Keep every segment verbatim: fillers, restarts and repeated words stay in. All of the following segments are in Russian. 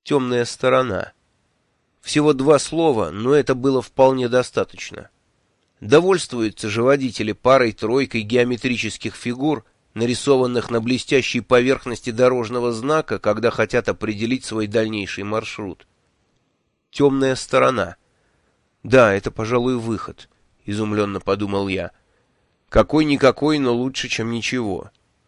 Темная сторона. Всего два слова, но это было вполне достаточно. Довольствуются же водители парой-тройкой геометрических фигур, нарисованных на блестящей поверхности дорожного знака, когда хотят определить свой дальнейший маршрут. Темная сторона. Да, это, пожалуй, выход, изумленно подумал я. Какой-никакой, но лучше, чем ничего.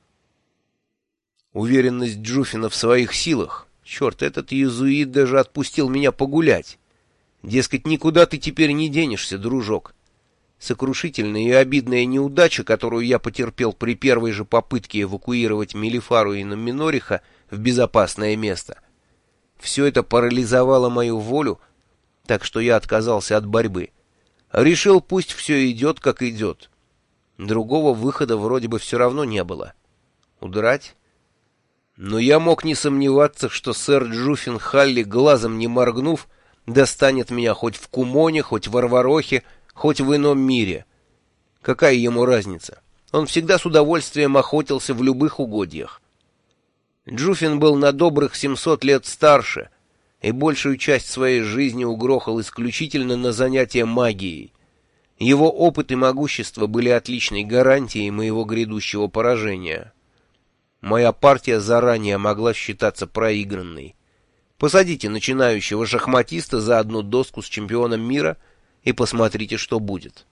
Уверенность Джуфина в своих силах. Черт, этот иезуит даже отпустил меня погулять. Дескать, никуда ты теперь не денешься, дружок. Сокрушительная и обидная неудача, которую я потерпел при первой же попытке эвакуировать Мелифару и Номинориха в безопасное место. Все это парализовало мою волю, так что я отказался от борьбы. Решил, пусть все идет, как идет. Другого выхода вроде бы все равно не было. Удрать? Но я мог не сомневаться, что сэр Джуфин Халли, глазом не моргнув, достанет меня хоть в Кумоне, хоть в Арварохе, хоть в ином мире. Какая ему разница? Он всегда с удовольствием охотился в любых угодьях. Джуфин был на добрых семьсот лет старше, и большую часть своей жизни угрохал исключительно на занятия магией. Его опыт и могущество были отличной гарантией моего грядущего поражения. Моя партия заранее могла считаться проигранной. Посадите начинающего шахматиста за одну доску с чемпионом мира и посмотрите, что будет.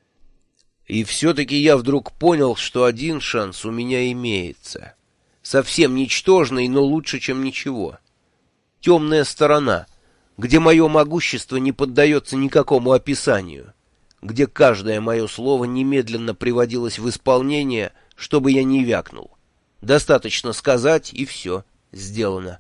И все-таки я вдруг понял, что один шанс у меня имеется. Совсем ничтожный, но лучше, чем ничего. Темная сторона, где мое могущество не поддается никакому описанию, где каждое мое слово немедленно приводилось в исполнение, чтобы я не вякнул. Достаточно сказать, и все, сделано.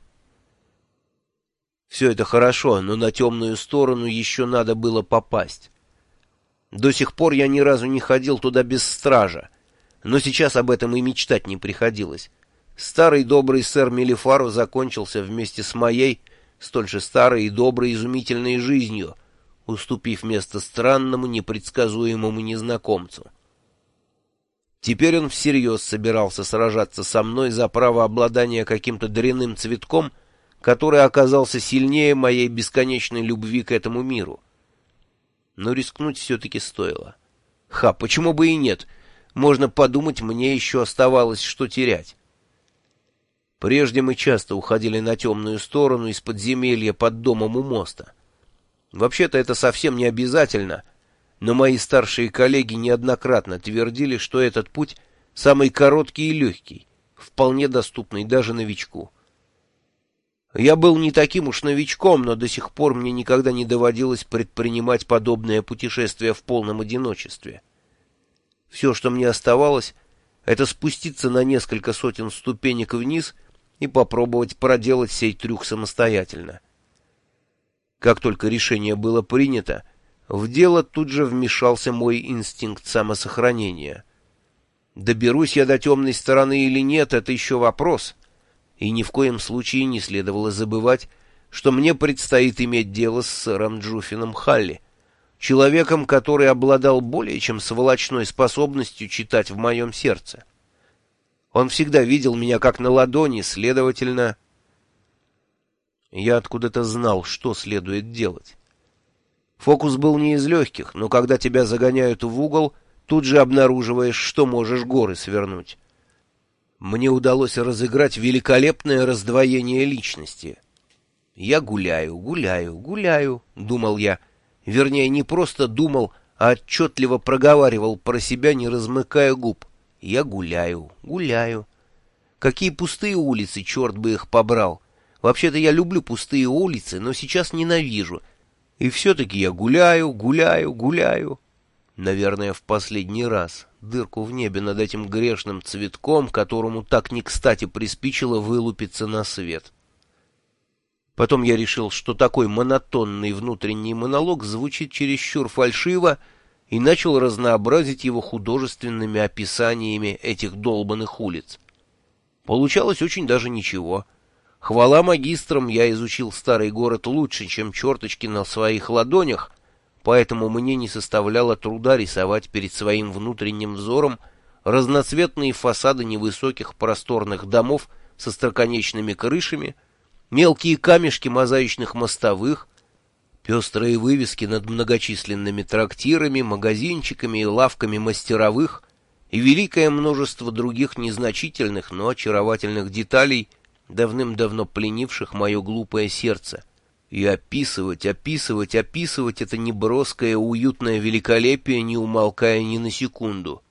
Все это хорошо, но на темную сторону еще надо было попасть. До сих пор я ни разу не ходил туда без стража, но сейчас об этом и мечтать не приходилось. Старый добрый сэр Мелифаро закончился вместе с моей, столь же старой и доброй изумительной жизнью, уступив место странному, непредсказуемому незнакомцу. Теперь он всерьез собирался сражаться со мной за право обладания каким-то дрянным цветком, который оказался сильнее моей бесконечной любви к этому миру. Но рискнуть все-таки стоило. Ха, почему бы и нет? Можно подумать, мне еще оставалось что терять. Прежде мы часто уходили на темную сторону из подземелья под домом у моста. Вообще-то это совсем не обязательно, но мои старшие коллеги неоднократно твердили, что этот путь самый короткий и легкий, вполне доступный даже новичку. Я был не таким уж новичком, но до сих пор мне никогда не доводилось предпринимать подобное путешествие в полном одиночестве. Все, что мне оставалось, это спуститься на несколько сотен ступенек вниз и попробовать проделать сей трюк самостоятельно. Как только решение было принято, в дело тут же вмешался мой инстинкт самосохранения. Доберусь я до темной стороны или нет, это еще вопрос. И ни в коем случае не следовало забывать, что мне предстоит иметь дело с сэром Джуфином Халли, человеком, который обладал более чем сволочной способностью читать в моем сердце. Он всегда видел меня как на ладони, следовательно... Я откуда-то знал, что следует делать. Фокус был не из легких, но когда тебя загоняют в угол, тут же обнаруживаешь, что можешь горы свернуть. Мне удалось разыграть великолепное раздвоение личности. «Я гуляю, гуляю, гуляю», — думал я. Вернее, не просто думал, а отчетливо проговаривал про себя, не размыкая губ. «Я гуляю, гуляю». Какие пустые улицы, черт бы их побрал. Вообще-то я люблю пустые улицы, но сейчас ненавижу. И все-таки я гуляю, гуляю, гуляю. Наверное, в последний раз. Дырку в небе над этим грешным цветком, которому так не кстати приспичило вылупиться на свет. Потом я решил, что такой монотонный внутренний монолог звучит чересчур фальшиво, и начал разнообразить его художественными описаниями этих долбанных улиц. Получалось очень даже ничего. Хвала магистрам, я изучил старый город лучше, чем черточки на своих ладонях, поэтому мне не составляло труда рисовать перед своим внутренним взором разноцветные фасады невысоких просторных домов со остроконечными крышами, мелкие камешки мозаичных мостовых, пестрые вывески над многочисленными трактирами, магазинчиками и лавками мастеровых и великое множество других незначительных, но очаровательных деталей, давным-давно пленивших мое глупое сердце. И описывать, описывать, описывать это неброское, уютное великолепие, не умолкая ни на секунду.